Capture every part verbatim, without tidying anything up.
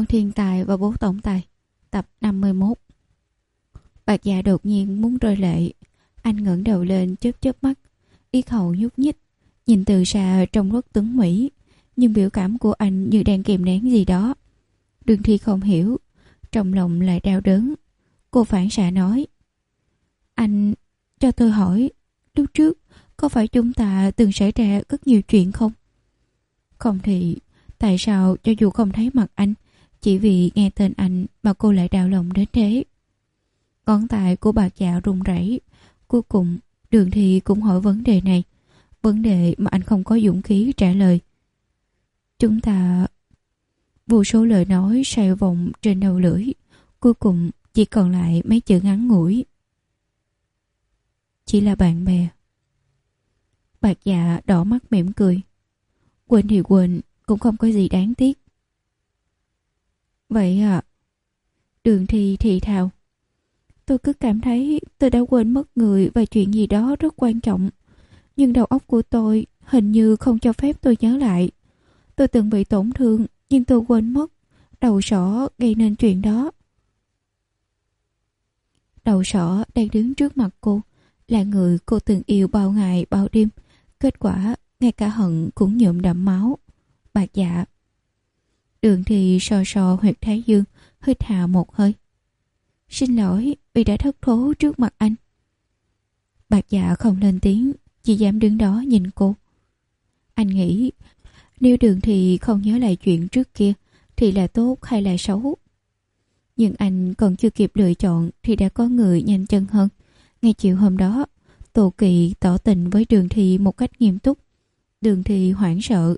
Thiên Tài và Bố Tổng Tài, tập năm mươi mốt. Bạc Dạ đột nhiên muốn rơi lệ. Anh ngẩng đầu lên chớp chớp mắt, yết hầu nhúc nhích, nhìn từ xa trông rất tuấn mỹ, nhưng biểu cảm của anh như đang kìm nén gì đó. Đường Thi không hiểu, trong lòng lại đau đớn. Cô phản xạ nói: Anh, cho tôi hỏi, lúc trước có phải chúng ta từng xảy ra rất nhiều chuyện không? Không thì tại sao cho dù không thấy mặt anh, chỉ vì nghe tên anh mà cô lại đau lòng đến thế? Ngón tay của Bạc Dạ run rẩy. Cuối cùng Đường Thi cũng hỏi vấn đề này, vấn đề mà anh không có dũng khí trả lời. Chúng ta... Vô số lời nói xoay vòng trên đầu lưỡi, cuối cùng chỉ còn lại mấy chữ ngắn ngủi: chỉ là bạn bè. Bạc Dạ đỏ mắt mỉm cười. Quên thì quên, cũng không có gì đáng tiếc. Vậy à? Đường Thi thì thào. Tôi cứ cảm thấy tôi đã quên mất người và chuyện gì đó rất quan trọng, nhưng đầu óc của tôi hình như không cho phép tôi nhớ lại. Tôi từng bị tổn thương, nhưng tôi quên mất đầu sỏ gây nên chuyện đó. Đầu sỏ đang đứng trước mặt cô, là người cô từng yêu bao ngày bao đêm. Kết quả ngay cả hận cũng nhuộm đẫm máu. Bạc Dạ. Đường Thì so so huyệt thái dương, hít hà một hơi. Xin lỗi vì đã thất thố trước mặt anh. Bạc Dạ không lên tiếng, chỉ dám đứng đó nhìn cô. Anh nghĩ nếu Đường Thì không nhớ lại chuyện trước kia thì là tốt hay là xấu. Nhưng anh còn chưa kịp lựa chọn thì đã có người nhanh chân hơn. Ngay chiều hôm đó, Tô Kỳ tỏ tình với Đường Thì một cách nghiêm túc. Đường Thì hoảng sợ.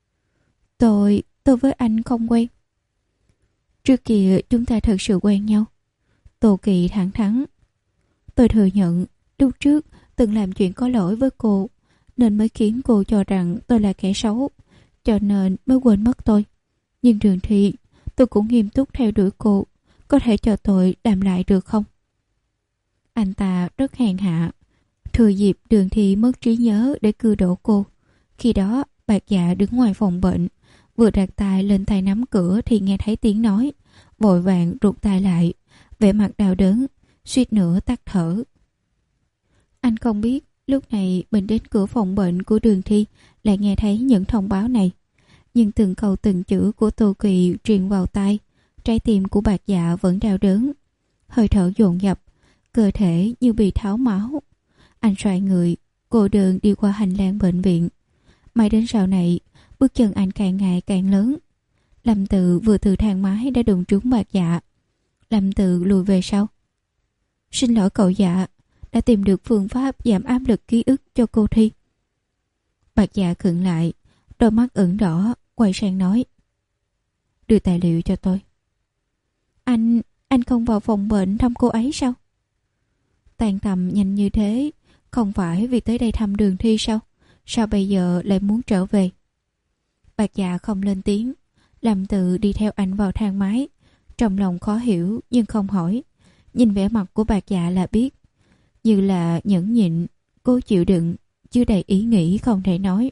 Tôi, tôi với anh không quen. Trước kia chúng ta thật sự quen nhau. Tô Kỳ thẳng thắn. Tôi thừa nhận lúc trước từng làm chuyện có lỗi với cô, nên mới khiến cô cho rằng tôi là kẻ xấu, cho nên mới quên mất tôi. Nhưng Đường Thì, tôi cũng nghiêm túc theo đuổi cô. Có thể cho tôi làm lại được không? Anh ta rất hèn hạ, thừa dịp Đường Thì mất trí nhớ để cưa đổ cô. Khi đó Bạc Dạ đứng ngoài phòng bệnh, vừa đặt tay lên tay nắm cửa thì nghe thấy tiếng nói, vội vàng rụt tay lại, vẻ mặt đau đớn, suýt nữa tắt thở. Anh không biết lúc này mình đến cửa phòng bệnh của Đường Thi lại nghe thấy những thông báo này, nhưng từng câu từng chữ của Tô Kỳ truyền vào tai, trái tim của Bạc Dạ vẫn đau đớn, hơi thở dồn dập, cơ thể như bị tháo máu. Anh xoay người, cô đơn đi qua hành lang bệnh viện. Mãi đến sau này, bước chân anh càng ngày càng lớn. Lâm Tự vừa từ thang máy đã đụng trúng Bạc Dạ. Lâm Tự lùi về sau. Xin lỗi cậu Dạ, đã tìm được phương pháp giảm áp lực ký ức cho cô Thi. Bạc Dạ khựng lại, đôi mắt ửng đỏ, quay sang nói: Đưa tài liệu cho tôi. Anh, anh không vào phòng bệnh thăm cô ấy sao? Tan tầm nhanh như thế, không phải vì tới đây thăm Đường Thi sao? Sao bây giờ lại muốn trở về? Bạc Dạ không lên tiếng. Lâm Tự đi theo anh vào thang máy, trong lòng khó hiểu nhưng không hỏi. Nhìn vẻ mặt của Bạc Dạ là biết, như là nhẫn nhịn, cố chịu đựng, chứ đầy ý nghĩ không thể nói.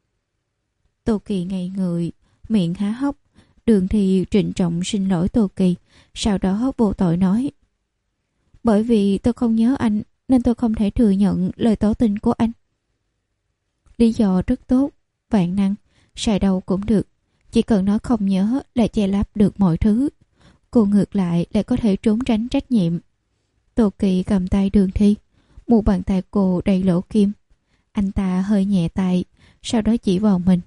Tô Kỳ ngây người, miệng há hốc. Đường Thì trịnh trọng xin lỗi Tô Kỳ, sau đó vô tội nói: Bởi vì tôi không nhớ anh nên tôi không thể thừa nhận lời tỏ tình của anh. Lý do rất tốt, vạn năng, sai đâu cũng được. Chỉ cần nói không nhớ là che lấp được mọi thứ. Cô ngược lại lại có thể trốn tránh trách nhiệm. Tô Kỳ cầm tay Đường Thi, mu bàn tay cô đầy lỗ kim. Anh ta hơi nhẹ tay, sau đó chỉ vào mình.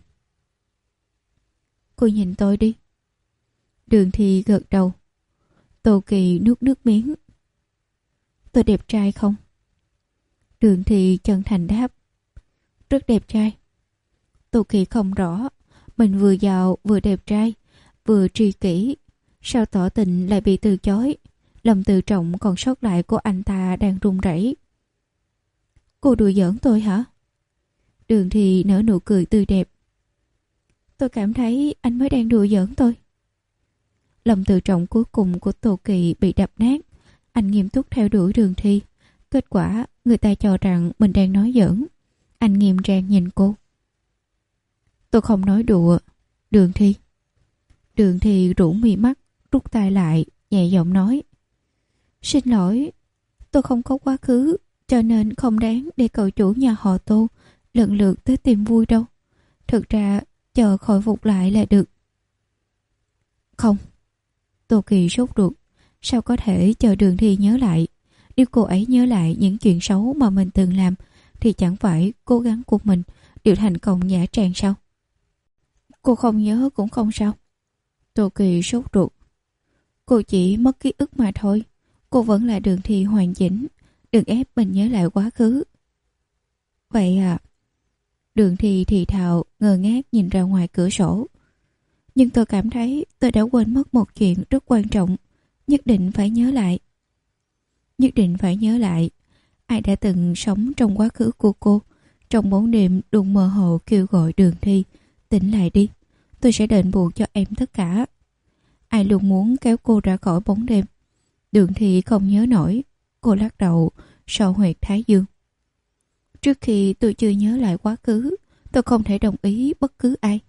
Cô nhìn tôi đi. Đường Thi gật đầu. Tô Kỳ nuốt nước miếng. Tôi đẹp trai không? Đường Thi chân thành đáp. Rất đẹp trai. Tô Kỳ không rõ, mình vừa giàu vừa đẹp trai, vừa tri kỷ, sao tỏ tình lại bị từ chối. Lòng tự trọng còn sót lại của anh ta đang run rẩy. Cô đùa giỡn tôi hả? Đường Thì nở nụ cười tươi đẹp. Tôi cảm thấy anh mới đang đùa giỡn tôi. Lòng tự trọng cuối cùng của Tô Kỳ bị đập nát. Anh nghiêm túc theo đuổi Đường Thi. Kết quả người ta cho rằng mình đang nói giỡn. Anh nghiêm trang nhìn cô. Tôi không nói đùa, Đường Thi. Đường Thi rũ mi mắt, rút tay lại, nhẹ giọng nói. Xin lỗi, tôi không có quá khứ, cho nên không đáng để cậu chủ nhà họ Tô lần lượt tới tìm vui đâu. Thực ra, chờ khôi phục lại là được. Không. Tô Kỳ sốt ruột. Sao có thể chờ Đường Thi nhớ lại? Nếu cô ấy nhớ lại những chuyện xấu mà mình từng làm, thì chẳng phải cố gắng của mình đều thành công nhã tràng sao? Cô không nhớ cũng không sao. Tô Kỳ sốt ruột. Cô chỉ mất ký ức mà thôi. Cô vẫn là Đường Thi hoàn chỉnh. Đừng ép mình nhớ lại quá khứ. Vậy à? Đường Thi thì thào ngơ ngác nhìn ra ngoài cửa sổ. Nhưng tôi cảm thấy tôi đã quên mất một chuyện rất quan trọng. Nhất định phải nhớ lại. Nhất định phải nhớ lại. Ai đã từng sống trong quá khứ của cô, trong bóng đêm luôn mơ hồ kêu gọi Đường Thi, tỉnh lại đi, tôi sẽ đền bù cho em tất cả. Ai luôn muốn kéo cô ra khỏi bóng đêm. Đường Thi không nhớ nổi. Cô lắc đầu, sọ huyệt thái dương. Trước khi tôi chưa nhớ lại quá khứ, tôi không thể đồng ý bất cứ ai.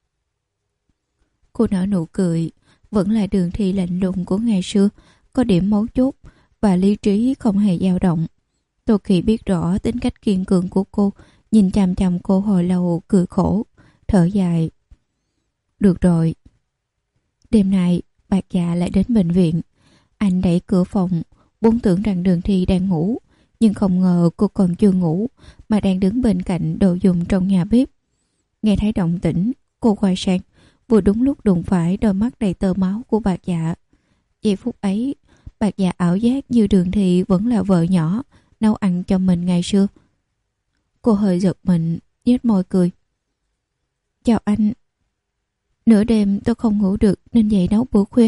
Cô nở nụ cười. Vẫn là Đường Thi lạnh lùng của ngày xưa, có điểm mấu chốt và lý trí không hề dao động. Tô Kỳ biết rõ tính cách kiên cường của cô, nhìn chằm chằm cô hồi lâu cười khổ, thở dài. Được rồi. Đêm nay, Bạc Dạ lại đến bệnh viện. Anh đẩy cửa phòng, vốn tưởng rằng Đường Thi đang ngủ, nhưng không ngờ cô còn chưa ngủ, mà đang đứng bên cạnh đồ dùng trong nhà bếp. Nghe thấy động tĩnh, cô quay sang, vừa đúng lúc đụng phải đôi mắt đầy tơ máu của Bạc Dạ. Giây phút ấy, Bạc Dạ ảo giác như Đường Thi vẫn là vợ nhỏ nấu ăn cho mình ngày xưa. Cô hơi giật mình, nhếch môi cười. Chào anh. Nửa đêm tôi không ngủ được nên dậy nấu bữa khuya.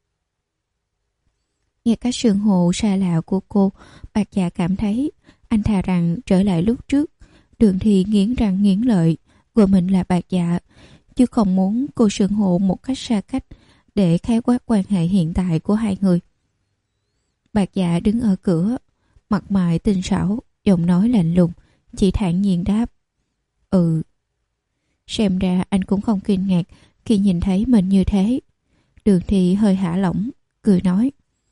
Nghe các sườn hồ xa lạ của cô, Bạc Dạ cảm thấy anh thà rằng trở lại lúc trước. Đường Thi nghiến răng nghiến lợi, gọi mình là Bạc Dạ, chứ không muốn cô sườn hộ một cách xa cách để khái quát quan hệ hiện tại của hai người. Bạc Dạ đứng ở cửa, mặt mày tinh xảo, giọng nói lạnh lùng, chỉ thản nhiên đáp. Ừ. Xem ra anh cũng không kinh ngạc khi nhìn thấy mình như thế. Đường Thi hơi hạ lỏng, cười nói.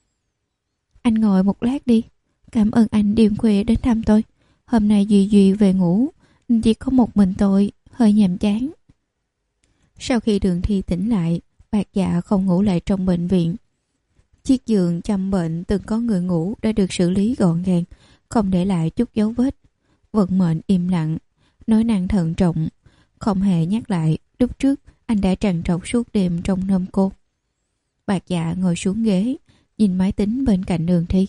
Anh ngồi một lát đi. Cảm ơn anh đêm khuya đến thăm tôi. Hôm nay Duy Duy về ngủ, chỉ có một mình tôi, hơi nhàm chán. Sau khi Đường Thi tỉnh lại, Bạc Dạ không ngủ lại trong bệnh viện. Chiếc giường chăm bệnh từng có người ngủ đã được xử lý gọn gàng, không để lại chút dấu vết. Vận mệnh im lặng, nói năng thận trọng, không hề nhắc lại lúc trước anh đã trằn trọc suốt đêm trong nôm cô. Bạc Dạ ngồi xuống ghế, nhìn máy tính bên cạnh Đường Thi.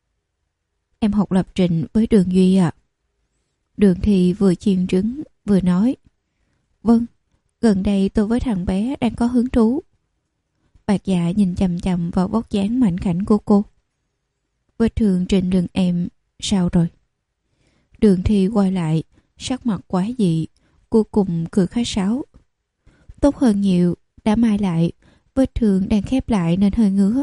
Em học lập trình với Đường Duy à? Đường Thi vừa chiên trứng vừa nói. Vâng, gần đây tôi với thằng bé đang có hứng thú. Bạc Dạ nhìn chằm chằm vào vóc dáng mảnh khảnh của cô. Vết thương trên lưng em sao rồi? Đường Thi quay lại, sắc mặt quá dị, cuối cùng cười khách sáo. Tốt hơn nhiều, đã mai lại, vết thương đang khép lại nên hơi ngứa.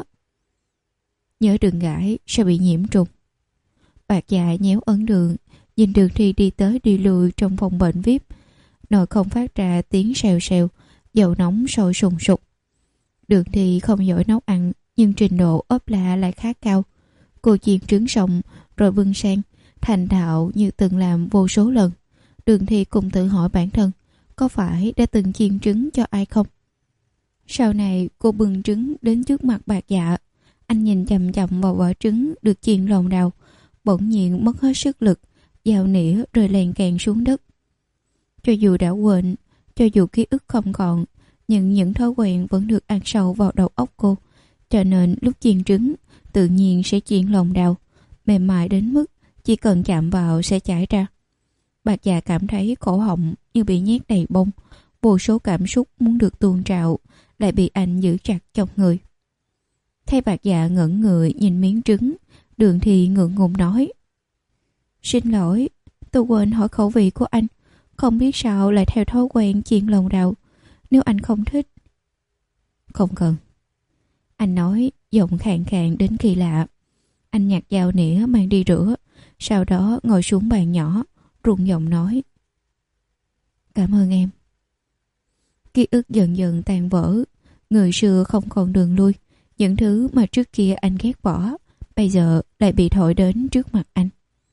Nhớ đừng gãi, sẽ bị nhiễm trùng. Bạc Dạ nhéo ấn đường, nhìn Đường Thi đi tới đi lui trong phòng bệnh vi ai pi. Nồi không phát ra tiếng xèo xèo, dầu nóng sôi sùng sục. Đường Thi không giỏi nấu ăn, nhưng trình độ ốp la lại khá cao. Cô chiên trứng xong rồi bưng sang, thành thạo như từng làm vô số lần. Đường Thi cùng tự hỏi bản thân, có phải đã từng chiên trứng cho ai không? Sau này cô bưng trứng đến trước mặt Bạc Dạ. Anh nhìn chằm chằm vào vỏ trứng được chiên lòng đào, bỗng nhiên mất hết sức lực, dao nĩa rơi lèn kèn xuống đất. Cho dù đã quên, cho dù ký ức không còn, nhưng những thói quen vẫn được ăn sâu vào đầu óc cô. Cho nên lúc chiên trứng, tự nhiên sẽ chiên lòng đào, mềm mại đến mức chỉ cần chạm vào sẽ chảy ra. Bạc Dạ cảm thấy cổ họng như bị nhét đầy bông, vô số cảm xúc muốn được tuôn trào, lại bị anh giữ chặt trong người. Thấy Bạc Dạ ngẩn người nhìn miếng trứng, Đường Thi ngượng ngùng nói. Xin lỗi, tôi quên hỏi khẩu vị của anh, không biết sao lại theo thói quen chiên lòng đào. Nếu anh không thích. Không cần. Anh nói, giọng khàn khàn đến kỳ lạ. Anh nhặt dao nĩa mang đi rửa, sau đó ngồi xuống bàn nhỏ, run giọng nói. Cảm ơn em. Ký ức dần dần tan vỡ, người xưa không còn đường lui, Những thứ mà trước kia anh ghét bỏ, bây giờ lại bị thổi đến trước mặt anh.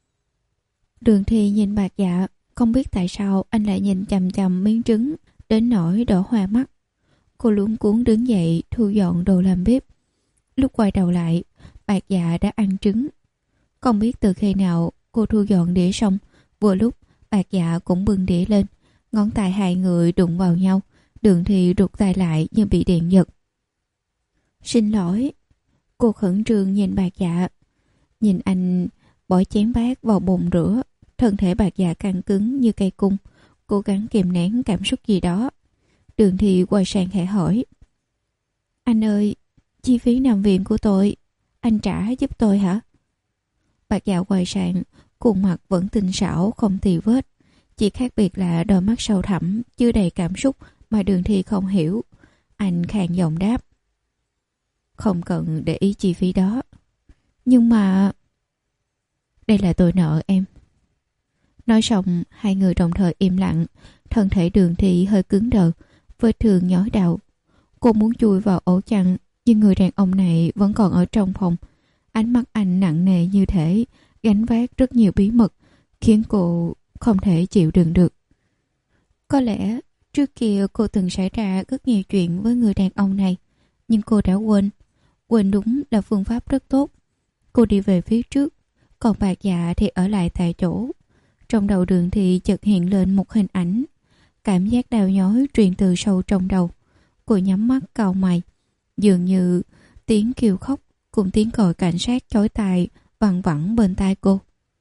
Đường Thi nhìn Bạc Dạ, không biết tại sao anh lại nhìn chằm chằm miếng trứng đến nỗi đỏ hoa mắt. Cô luống cuống đứng dậy thu dọn đồ làm bếp. Lúc quay đầu lại, Bạc Dạ đã ăn trứng. Không biết từ khi nào cô thu dọn đĩa xong, vừa lúc Bạc Dạ cũng bưng đĩa lên. Ngón tay hai người đụng vào nhau. Đường Thi rụt tay lại như bị điện giật. Xin lỗi. Cô khẩn trương nhìn Bạc Dạ. Nhìn anh bỏ chén bát vào bồn rửa. Thân thể Bạc Dạ căng cứng như cây cung, cố gắng kìm nén cảm xúc gì đó. Đường Thi quay sang khẽ hỏi: Anh ơi, chi phí nằm viện của tôi anh trả giúp tôi hả? Bạc Dạ quay sang, khuôn mặt vẫn tinh xảo không tì vết, chỉ khác biệt là đôi mắt sâu thẳm chứa đầy cảm xúc mà Đường Thi không hiểu. Anh khàn giọng đáp: Không cần để ý chi phí đó. Nhưng mà đây là tôi nợ em. Nói xong, hai người đồng thời im lặng. Thân thể Đường Thi hơi cứng đờ, vết thương nhói đau. Cô muốn chui vào ổ chăn, nhưng người đàn ông này vẫn còn ở trong phòng. Ánh mắt anh nặng nề như thể gánh vác rất nhiều bí mật, khiến cô không thể chịu đựng được. Có lẽ trước kia cô từng xảy ra rất nhiều chuyện với người đàn ông này, nhưng cô đã quên. Quên đúng là phương pháp rất tốt. Cô đi về phía trước, còn Bạc Dạ thì ở lại tại chỗ. Trong đầu Đường Thi chợt hiện lên một hình ảnh. Cảm giác đau nhói truyền từ sâu trong đầu. Cô nhắm mắt cau mày. Dường như tiếng kêu khóc cùng tiếng còi cảnh sát chói tai văng vẳng bên tai cô.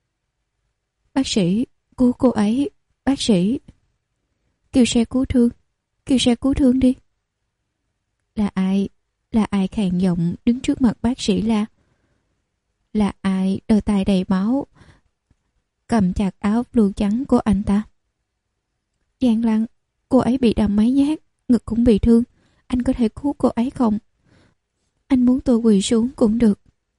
Bác sĩ, cứu cô ấy, bác sĩ. Kêu xe cứu thương, kêu xe cứu thương đi. Là ai, là ai khàn giọng đứng trước mặt bác sĩ la. Là ai đôi tay đầy máu cầm chặt áo blue trắng của anh ta. Giang Lăng, cô ấy bị đâm mấy nhát, ngực cũng bị thương. Anh có thể cứu cô ấy không? Anh muốn tôi quỳ xuống cũng được.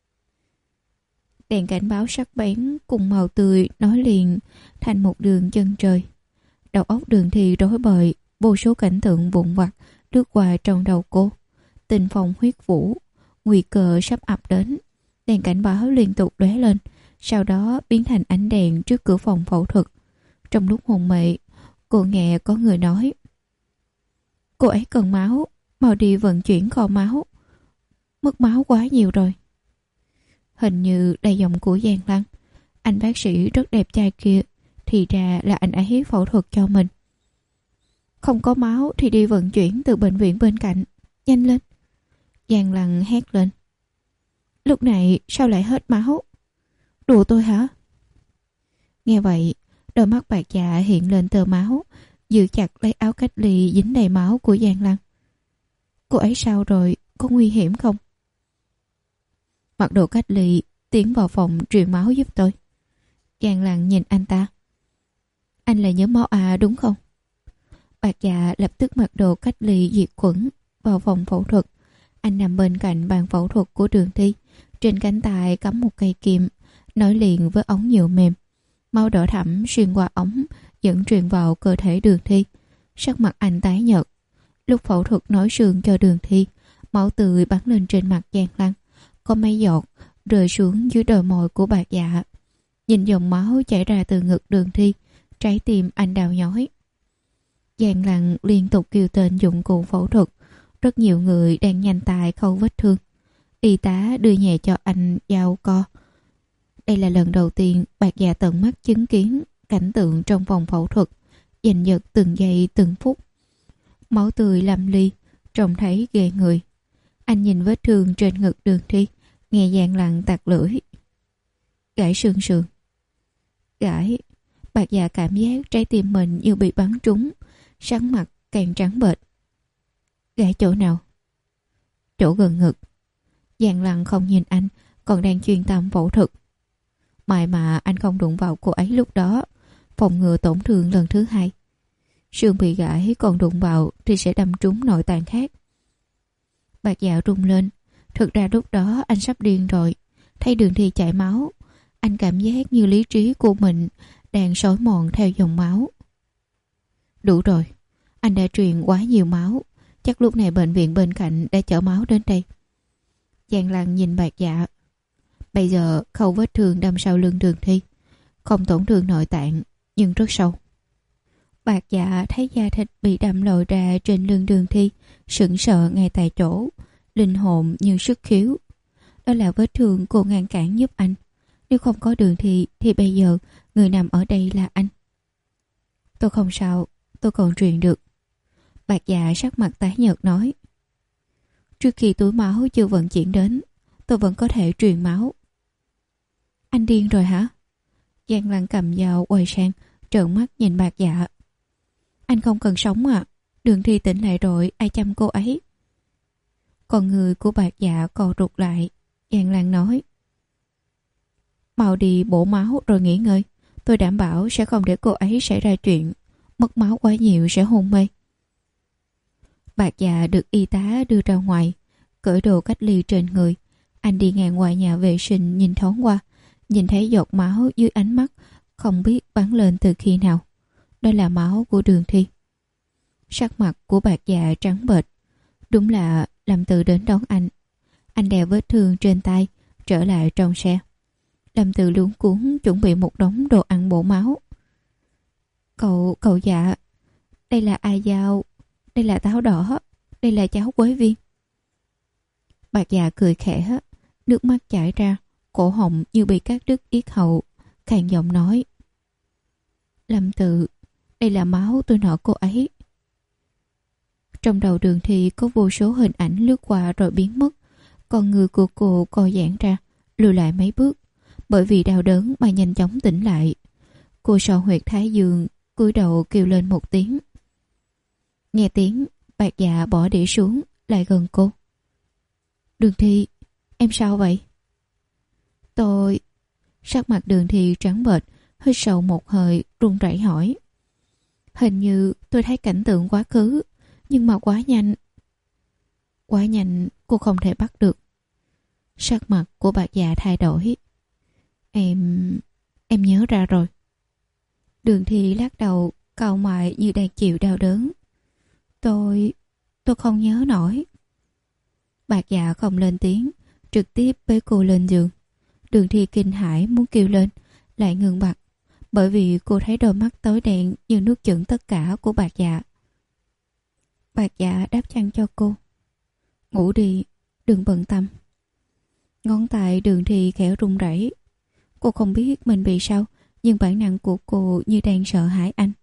Đèn cảnh báo sắc bén cùng màu tươi nói liền thành một đường chân trời. Đầu óc Đường Thi rối bời, vô số cảnh tượng vụn vặt lướt qua trong đầu cô. Tình phong huyết vũ, nguy cơ sắp ập đến. Đèn cảnh báo liên tục lóe lên, sau đó biến thành ánh đèn trước cửa phòng phẫu thuật. Trong lúc hôn mê, cô nghe có người nói: Cô ấy cần máu, mau đi vận chuyển kho máu. Mất máu quá nhiều rồi. Hình như là giọng của Giang Lăng. Anh bác sĩ rất đẹp trai kia, thì ra là anh ấy phẫu thuật cho mình. Không có máu thì đi vận chuyển từ bệnh viện bên cạnh. Nhanh lên. Giang Lăng hét lên. Lúc này sao lại hết máu? Đùa tôi hả? Nghe vậy, đôi mắt Bạc Dạ hiện lên tơ máu, giữ chặt lấy áo cách ly dính đầy máu của Giang Lăng. Cô ấy sao rồi? Có nguy hiểm không? Mặc đồ cách ly, tiến vào phòng truyền máu giúp tôi. Giang Lăng nhìn anh ta. Anh là nhóm máu A đúng không? Bạc Dạ lập tức mặc đồ cách ly diệt khuẩn vào phòng phẫu thuật. Anh nằm bên cạnh bàn phẫu thuật của Đường Thi. Trên cánh tay cắm một cây kim nối liền với ống nhựa mềm. Máu đỏ thẫm xuyên qua ống dẫn truyền vào cơ thể Đường Thi. Sắc mặt anh tái nhợt. Lúc phẫu thuật nối xương cho Đường Thi, máu tươi bắn lên trên mặt Giang Lăng. Có mấy giọt rơi xuống dưới đôi môi của Bạc Dạ. Nhìn dòng máu chảy ra từ ngực Đường Thi, trái tim anh đau nhói. Giang Lăng liên tục kêu tên dụng cụ phẫu thuật. Rất nhiều người đang nhanh tay khâu vết thương. Y tá đưa nhẹ cho anh dao co. Đây là lần đầu tiên Bạc Dạ tận mắt chứng kiến cảnh tượng trong phòng phẫu thuật, giành giật từng giây từng phút. Máu tươi lâm ly, trông thấy ghê người. Anh nhìn vết thương trên ngực Đường Thi, nghe Giang Lăng tặc lưỡi. Gãy xương sườn. Gãy. Bạc Dạ cảm giác trái tim mình như bị bắn trúng, sắc mặt càng trắng bệch. Gãy chỗ nào? Chỗ gần ngực. Giang Lăng không nhìn anh, còn đang chuyên tâm phẫu thuật. May mà anh không đụng vào cô ấy lúc đó, phòng ngừa tổn thương lần thứ hai. Xương bị gãy còn đụng vào thì sẽ đâm trúng nội tạng khác. Bạc Dạ rung lên. Thực ra lúc đó anh sắp điên rồi. Thấy Đường Thi chảy máu, anh cảm giác như lý trí của mình đang xói mòn theo dòng máu. Đủ rồi, anh đã truyền quá nhiều máu. Chắc lúc này bệnh viện bên cạnh đã chở máu đến đây. Giang Lăng nhìn Bạc Dạ. Bây giờ khâu vết thương đâm sau lưng Đường Thi, không tổn thương nội tạng nhưng rất sâu. Bạc Dạ thấy da thịt bị đâm lồi ra trên lưng Đường Thi, sững sờ ngay tại chỗ, linh hồn như sức khiếu. Đó là vết thương cô ngăn cản giúp anh. Nếu không có Đường Thi thì bây giờ người nằm ở đây là anh. Tôi không sao, tôi còn truyền được. Bạc Dạ sắc mặt tái nhợt nói. Trước khi túi máu chưa vận chuyển đến, tôi vẫn có thể truyền máu. Anh điên rồi hả? Giang Lăng cầm dao quay sang, trợn mắt nhìn Bạc Dạ. Anh không cần sống à? Đường Thi tỉnh lại rồi, ai chăm cô ấy? Con người của Bạc Dạ co rụt lại. Giang Lăng nói. Mau đi bổ máu rồi nghỉ ngơi. Tôi đảm bảo sẽ không để cô ấy xảy ra chuyện mất máu quá nhiều sẽ hôn mê. Bạc Dạ được y tá đưa ra ngoài, cởi đồ cách ly trên người. Anh đi ngang ngoài nhà vệ sinh nhìn thoáng qua, nhìn thấy giọt máu dưới ánh mắt không biết bắn lên từ khi nào. Đó là máu của Đường Thi. Sắc mặt của Bạc Dạ trắng bệch. Đúng là Lâm Từ đến đón anh. Anh đeo vết thương trên tay trở lại trong xe. Lâm Từ luống cuống chuẩn bị một đống đồ ăn bổ máu. Cậu, cậu Dạ, đây là ai dao, đây là táo đỏ, đây là cháo quế viên. Bạc Dạ cười khẽ, nước mắt chảy ra, cổ họng như bị cắt đứt yết hầu, khàn giọng nói. Lâm Từ, đây là máu tôi nợ cô ấy. Trong đầu Đường Thi có vô số hình ảnh lướt qua rồi biến mất. Con người của cô co giãn ra, lùi lại mấy bước, bởi vì đau đớn mà nhanh chóng tỉnh lại. Cô sò huyệt thái dương, cúi đầu kêu lên một tiếng. Nghe tiếng, Bạc Dạ bỏ đĩa xuống, lại gần cô. Đường Thi, em sao vậy? Tôi... Sắc mặt Đường Thi trắng bệch, hít sâu một hơi, run rẩy hỏi. Hình như tôi thấy cảnh tượng quá khứ, nhưng mà quá nhanh. Quá nhanh, cô không thể bắt được. Sắc mặt của Bạc Dạ thay đổi. Em... em nhớ ra rồi. Đường Thi lắc đầu, cau mày như đang chịu đau đớn. Tôi... tôi không nhớ nổi. Bạc Dạ không lên tiếng, trực tiếp bế cô lên giường. Đường Thi kinh hãi muốn kêu lên, lại ngừng bặt, bởi vì cô thấy đôi mắt tối đen như nuốt chửng tất cả của Bạc Dạ. Bạc Dạ đáp chăn cho cô. Ngủ đi, đừng bận tâm. Ngón tay Đường Thi khẽ run rẩy. Cô không biết mình bị sao, nhưng bản năng của cô như đang sợ hãi anh.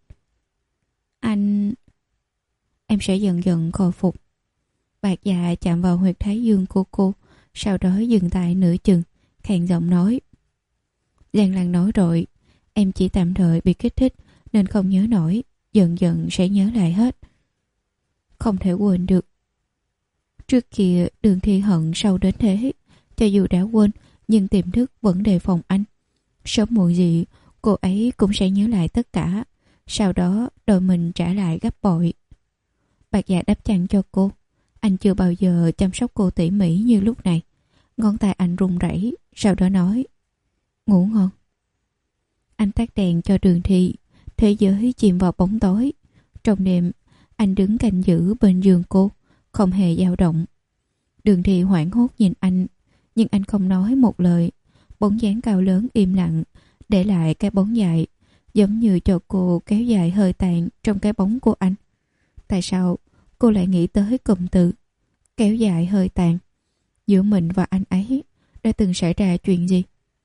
Anh... Em sẽ dần dần khôi phục. Bạc Dạ chạm vào huyệt thái dương của cô, sau đó dừng tại nửa chừng, khàn giọng nói. Giang Lăng nói rồi, em chỉ tạm thời bị kích thích nên không nhớ nổi, dần dần sẽ nhớ lại hết. Không thể quên được. Trước kia Đường Thi hận sâu đến thế, cho dù đã quên nhưng tiềm thức vẫn đề phòng anh. Sớm muộn gì cô ấy cũng sẽ nhớ lại tất cả, sau đó đòi mình trả lại gấp bội. Bạc Dạ đắp chăn cho cô. Anh chưa bao giờ chăm sóc cô tỉ mỉ như lúc này. Ngón tay anh run rẩy, sau đó nói. Ngủ ngon. Anh tắt đèn cho Đường Thi. Thế giới chìm vào bóng tối. Trong đêm, anh đứng canh giữ bên giường cô, không hề dao động. Đường Thi hoảng hốt nhìn anh, nhưng anh không nói một lời. Bóng dáng cao lớn im lặng, để lại cái bóng dài, giống như cho cô kéo dài hơi tàn trong cái bóng của anh. Tại sao cô lại nghĩ tới cụm từ kéo dài hơi tàn? Giữa mình và anh ấy đã từng xảy ra chuyện gì?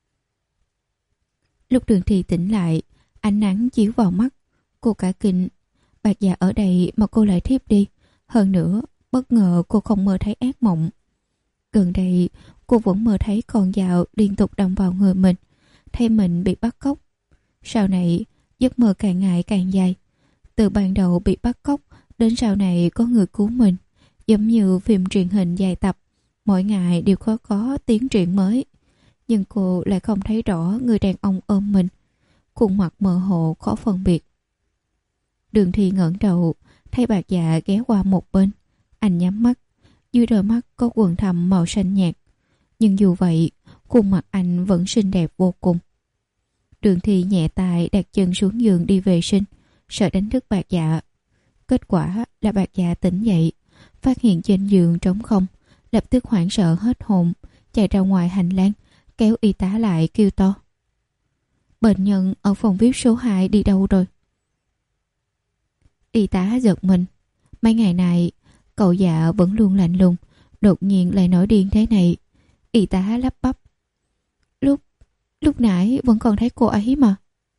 Lúc Đường Thi tỉnh lại, ánh nắng chiếu vào mắt. Cô cả kinh. Bạc Dạ ở đây mà cô lại thiếp đi. Hơn nữa, bất ngờ cô không mơ thấy ác mộng. Gần đây, cô vẫn mơ thấy con dao liên tục đâm vào người mình, thấy mình bị bắt cóc. Sau này, giấc mơ càng ngày càng dài. Từ ban đầu bị bắt cóc, đến sau này có người cứu mình. Giống như phim truyền hình dài tập, mỗi ngày đều có có tiến triển mới. Nhưng cô lại không thấy rõ người đàn ông ôm mình. Khuôn mặt mơ hồ khó phân biệt. Đường Thi ngẩng đầu, thấy Bạc Dạ ghé qua một bên. Anh nhắm mắt, dưới đôi mắt có quầng thâm màu xanh nhạt. Nhưng dù vậy, khuôn mặt anh vẫn xinh đẹp vô cùng. Đường Thi nhẹ tay đặt chân xuống giường đi vệ sinh, sợ đánh thức Bạc Dạ. Kết quả là Bạc Dạ tỉnh dậy, phát hiện trên giường trống không, lập tức hoảng sợ hết hồn, chạy ra ngoài hành lang, kéo y tá lại kêu to. Bệnh nhân ở phòng vi ai pi số hai đi đâu rồi? Y tá giật mình. Mấy ngày này, cậu Dạ vẫn luôn lạnh lùng, đột nhiên lại nổi điên thế này. Y tá lắp bắp. Lúc, lúc nãy vẫn còn thấy cô ấy mà.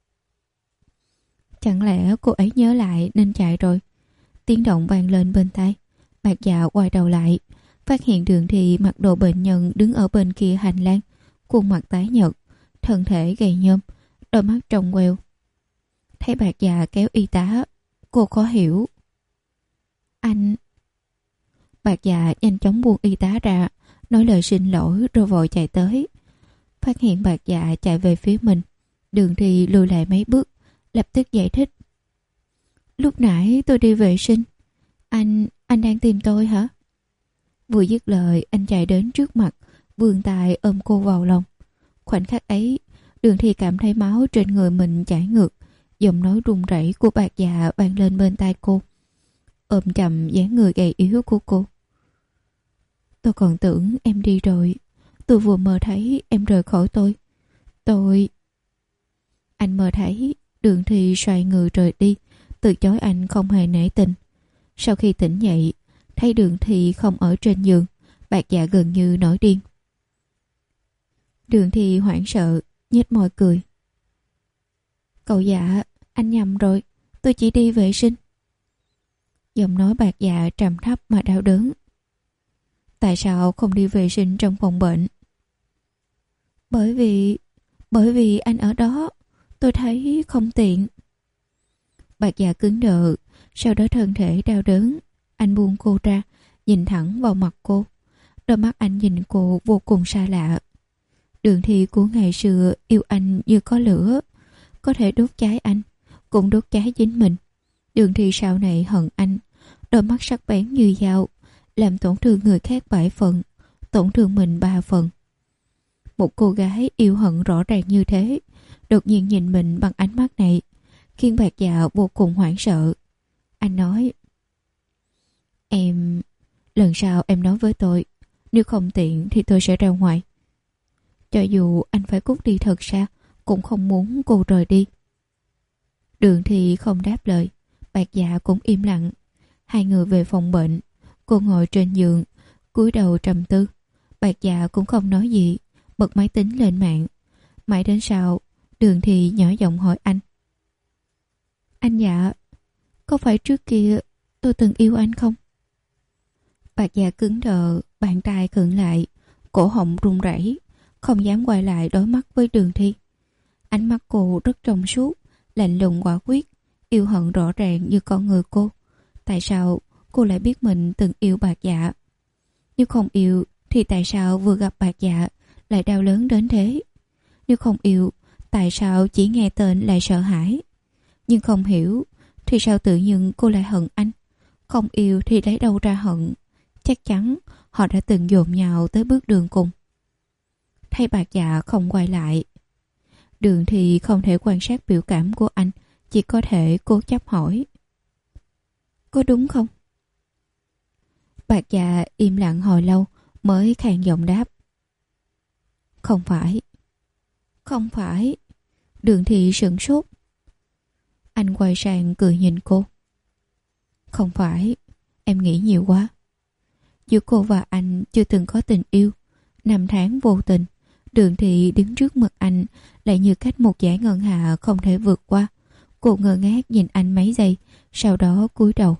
Chẳng lẽ cô ấy nhớ lại nên chạy rồi? Tiếng động vang lên bên tai. Bạc Dạ quay đầu lại, phát hiện Đường Thị mặc đồ bệnh nhân đứng ở bên kia hành lang, khuôn mặt tái nhợt, thân thể gầy nhom, đôi mắt trong queo. Thấy Bạc Dạ kéo y tá, cô khó hiểu. Anh... Bạc Dạ nhanh chóng buông y tá ra, nói lời xin lỗi rồi vội chạy tới. Phát hiện Bạc Dạ chạy về phía mình, Đường Thị lùi lại mấy bước, lập tức giải thích. Lúc nãy tôi đi vệ sinh. Anh... anh đang tìm tôi hả? Vừa dứt lời, anh chạy đến trước mặt, vươn tay ôm cô vào lòng. Khoảnh khắc ấy, Đường Thị cảm thấy máu trên người mình chảy ngược, giọng nói run rẩy của Bạc Dạ vang lên bên tai cô, ôm chầm dáng người gầy yếu của cô. Tôi còn tưởng em đi rồi. Tôi vừa mơ thấy em rời khỏi tôi. Tôi... Anh mơ thấy Đường Thị xoay người rời đi, từ chối anh không hề nể tình. Sau khi tỉnh dậy, thấy Đường Thị không ở trên giường, Bạc Dạ gần như nổi điên. Đường Thị hoảng sợ, nhếch môi cười. Cậu Dạ, anh nhầm rồi, tôi chỉ đi vệ sinh. Giọng nói Bạc Dạ trầm thấp mà đau đớn. Tại sao không đi vệ sinh trong phòng bệnh? Bởi vì... bởi vì anh ở đó, tôi thấy không tiện. Bạc Dạ cứng đờ, sau đó thân thể đau đớn. Anh buông cô ra, nhìn thẳng vào mặt cô. Đôi mắt anh nhìn cô vô cùng xa lạ. Đường Thị của ngày xưa yêu anh như có lửa, có thể đốt cháy anh, cũng đốt cháy chính mình. Đường Thị sau này hận anh, đôi mắt sắc bén như dao, làm tổn thương người khác bảy phần, tổn thương mình ba phần. Một cô gái yêu hận rõ ràng như thế, đột nhiên nhìn mình bằng ánh mắt này, khiến Bạc Dạ vô cùng hoảng sợ. Anh nói, Em... lần sau em nói với tôi, nếu không tiện thì tôi sẽ ra ngoài. Cho dù anh phải cút đi thật xa, cũng không muốn cô rời đi. Đường Thị không đáp lời, Bạc Dạ cũng im lặng. Hai người về phòng bệnh, cô ngồi trên giường, cúi đầu trầm tư. Bạc Dạ cũng không nói gì, bật máy tính lên mạng. Mãi đến sau, Đường Thị nhỏ giọng hỏi anh. Anh Dạ, có phải trước kia tôi từng yêu anh không? Bạc Dạ cứng đờ, bàn tay khựng lại, cổ họng run rẩy, không dám quay lại đối mắt với Đường Thị. Ánh mắt cô rất trong suốt, lạnh lùng quả quyết, yêu hận rõ ràng như con người cô. Tại sao cô lại biết mình từng yêu Bạc Dạ? Nếu không yêu thì tại sao vừa gặp Bạc Dạ lại đau lớn đến thế? Nếu không yêu, tại sao chỉ nghe tên lại sợ hãi? Nhưng không hiểu thì sao tự nhiên cô lại hận anh? Không yêu thì lấy đâu ra hận? Chắc chắn họ đã từng dồn nhau tới bước đường cùng. Thấy Bạc Dạ không quay lại, Đường Thị không thể quan sát biểu cảm của anh, chỉ có thể cố chấp hỏi. Có đúng không? Bạc Dạ im lặng hồi lâu mới khàn giọng đáp. Không phải. Không phải. Đường Thị sửng sốt. Anh quay sang cười nhìn cô. Không phải, em nghĩ nhiều quá. Giữa cô và anh chưa từng có tình yêu. Năm tháng vô tình, Đường Thị đứng trước mặt anh lại như cách một dải ngân hạ không thể vượt qua. Cô ngơ ngác nhìn anh mấy giây, sau đó cúi đầu.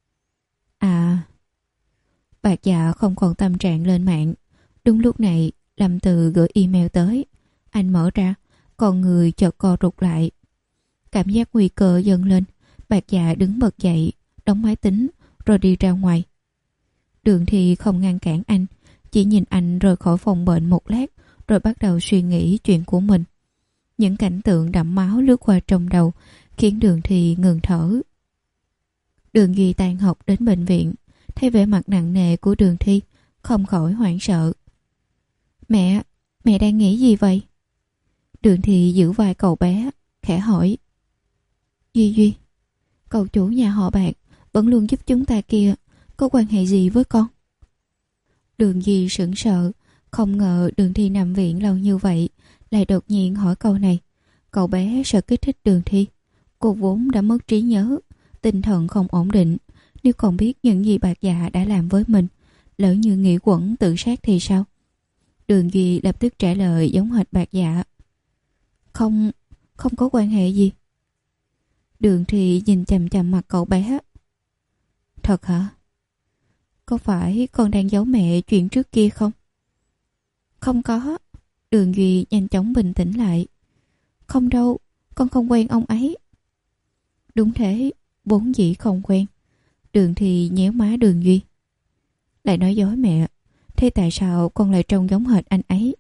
À... Bạc Dạ không còn tâm trạng lên mạng. Đúng lúc này, Lâm Từ gửi email tới. Anh mở ra, con người chợt co rụt lại. Cảm giác nguy cơ dâng lên. Bạc Dạ đứng bật dậy, đóng máy tính, rồi đi ra ngoài. Đường Thị không ngăn cản anh, chỉ nhìn anh rời khỏi phòng bệnh một lát, rồi bắt đầu suy nghĩ chuyện của mình. Những cảnh tượng đẫm máu lướt qua trong đầu, khiến Đường Thị ngừng thở. Đường Duy tan học đến bệnh viện, thấy vẻ mặt nặng nề của Đường Thi, không khỏi hoảng sợ. Mẹ, mẹ đang nghĩ gì vậy? Đường Thi giữ vai cậu bé, khẽ hỏi. Duy Duy, cậu chủ nhà họ Bạc vẫn luôn giúp chúng ta kia, có quan hệ gì với con? Đường Duy sững sờ, không ngờ Đường Thi nằm viện lâu như vậy lại đột nhiên hỏi câu này. Cậu bé sợ kích thích Đường Thi. Cô vốn đã mất trí nhớ, tinh thần không ổn định. Nếu còn biết những gì Bạc Dạ đã làm với mình, lỡ như nghĩ quẩn tự sát thì sao? Đường Duy lập tức trả lời giống hệt Bạc Dạ. Không, không có quan hệ gì. Đường Thi nhìn chằm chằm mặt cậu bé. Thật hả? Có phải con đang giấu mẹ chuyện trước kia không? Không có. Đường Duy nhanh chóng bình tĩnh lại. Không đâu, con không quen ông ấy. Đúng thế, vốn dĩ không quen. Đường Thi nhéo má Đường Duy. Lại nói dối mẹ, thế tại sao con lại trông giống hệt anh ấy?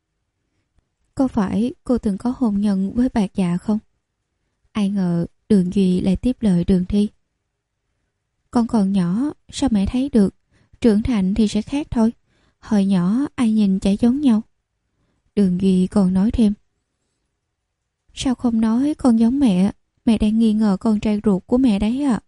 Có phải cô từng có hôn nhân với Bạc Dạ không? Ai ngờ Đường Duy lại tiếp lời Đường Thi. Con còn nhỏ, sao mẹ thấy được? Trưởng thành thì sẽ khác thôi. Hồi nhỏ ai nhìn chả giống nhau. Đường Duy còn nói thêm. Sao không nói con giống mẹ? Mẹ đang nghi ngờ con trai ruột của mẹ đấy à?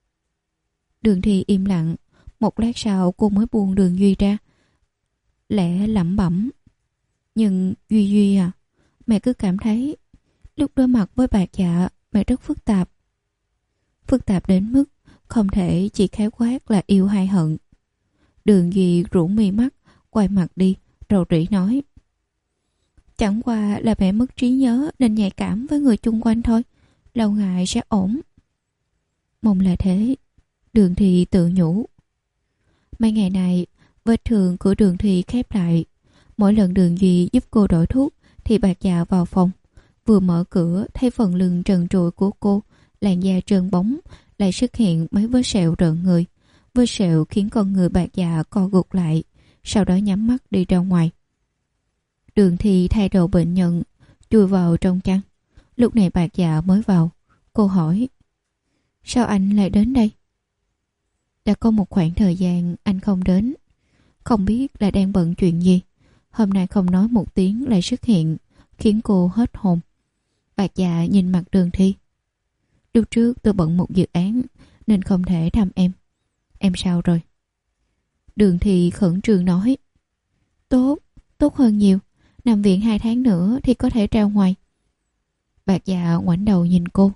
Đường Thi im lặng. Một lát sau cô mới buông Đường Duy ra. Lẽ lẩm bẩm. Nhưng Duy Duy à, mẹ cứ cảm thấy lúc đối mặt với Bạc Dạ mẹ rất phức tạp. Phức tạp đến mức không thể chỉ khái quát là yêu hay hận. Đường Duy rũ mi mắt, quay mặt đi, rầu rĩ nói. Chẳng qua là mẹ mất trí nhớ nên nhạy cảm với người chung quanh thôi. Lâu ngày sẽ ổn. Mong là thế. Đường Thi tự nhủ. Mấy ngày này, vết thương của Đường Thi khép lại. Mỗi lần Đường Duy giúp cô đổi thuốc thì Bạc Dạ vào phòng. Vừa mở cửa thấy phần lưng trần trụi của cô, làn da trơn bóng, lại xuất hiện mấy vết sẹo rợn người. Vết sẹo khiến con người Bạc Dạ co gục lại, sau đó nhắm mắt đi ra ngoài. Đường Thi thay đồ bệnh nhân, chui vào trong chăn. Lúc này Bạc Dạ mới vào. Cô hỏi. Sao anh lại đến đây? Đã có một khoảng thời gian anh không đến. Không biết là đang bận chuyện gì. Hôm nay không nói một tiếng lại xuất hiện, khiến cô hết hồn. Bạc Dạ nhìn mặt Đường Thi. Lúc trước tôi bận một dự án nên không thể thăm em. Em sao rồi? Đường Thi khẩn trương nói. Tốt, tốt hơn nhiều. Nằm viện hai tháng nữa thì có thể ra ngoài. Bạc Dạ ngoảnh đầu nhìn cô.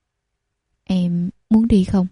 Em muốn đi không?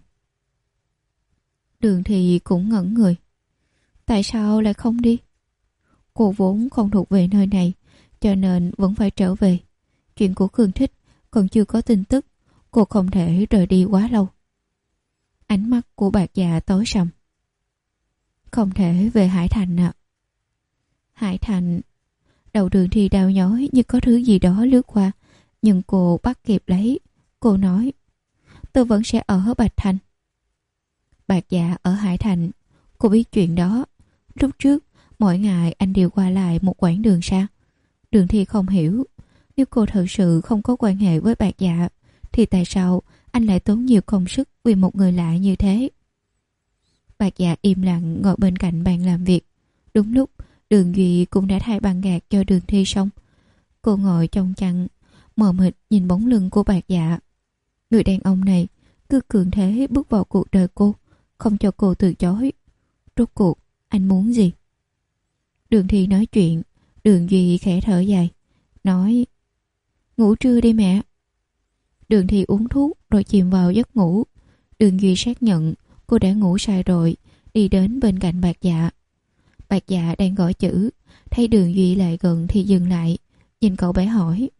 Đường Thi cũng ngẩn người. Tại sao lại không đi? Cô vốn không thuộc về nơi này, cho nên vẫn phải trở về. Chuyện của Khương Thích còn chưa có tin tức, cô không thể rời đi quá lâu. Ánh mắt của Bạc Dạ tối sầm. Không thể về Hải Thành ạ. À? Hải Thành. Đầu Đường Thi đau nhói như có thứ gì đó lướt qua, nhưng cô bắt kịp lấy. Cô nói. Tôi vẫn sẽ ở Bạch Thành. Bạc Dạ ở Hải Thành. Cô biết chuyện đó. Lúc trước mỗi ngày anh đều qua lại một quãng đường xa. Đường Thi không hiểu. Nếu cô thật sự không có quan hệ với Bạc Dạ thì tại sao anh lại tốn nhiều công sức vì một người lạ như thế? Bạc Dạ im lặng ngồi bên cạnh bàn làm việc. Đúng lúc Đường Duy cũng đã thay băng gạc cho Đường Thi xong. Cô ngồi trong chăn, mờ mịt nhìn bóng lưng của Bạc Dạ. Người đàn ông này cứ cường thế bước vào cuộc đời cô, không cho cô từ chối. Rốt cuộc anh muốn gì? Đường Thi nói chuyện. Đường Duy khẽ thở dài, nói. Ngủ trưa đi mẹ. Đường Thi uống thuốc rồi chìm vào giấc ngủ. Đường Duy xác nhận cô đã ngủ sai rồi, đi đến bên cạnh Bạc Dạ. Bạc Dạ đang gõ chữ, thấy Đường Duy lại gần thì dừng lại, nhìn cậu bé hỏi.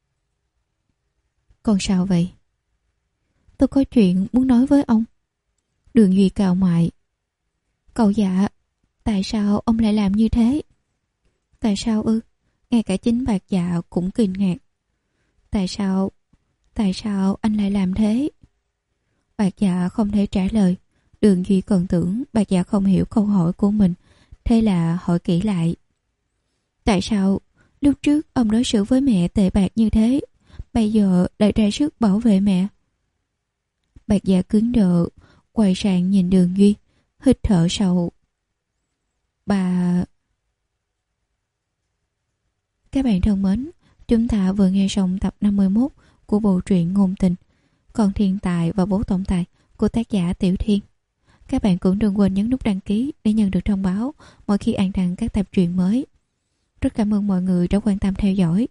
Con sao vậy? Tôi có chuyện muốn nói với ông. Đường Duy cau mày. Cậu Dạ, tại sao ông lại làm như thế? Tại sao ư? Ngay cả chính Bạc Dạ cũng kinh ngạc. Tại sao? Tại sao anh lại làm thế? Bạc Dạ không thể trả lời. Đường Duy còn tưởng Bạc Dạ không hiểu câu hỏi của mình, thế là hỏi kỹ lại. Tại sao lúc trước ông đối xử với mẹ tệ bạc như thế, bây giờ lại ra sức bảo vệ mẹ? Bạc Dạ cứng đờ, quay sang nhìn Đường Duy, hít thở sâu. Bà... Các bạn thân mến, chúng ta vừa nghe xong tập năm mươi mốt của bộ truyện Ngôn Tình, Con Thiên Tài và Bố Tổng Tài của tác giả Tiểu Thiên. Các Các bạn cũng đừng quên nhấn nút đăng ký để nhận được thông báo mỗi khi An đăng các tập truyện mới. Rất cảm ơn mọi người đã quan tâm theo dõi.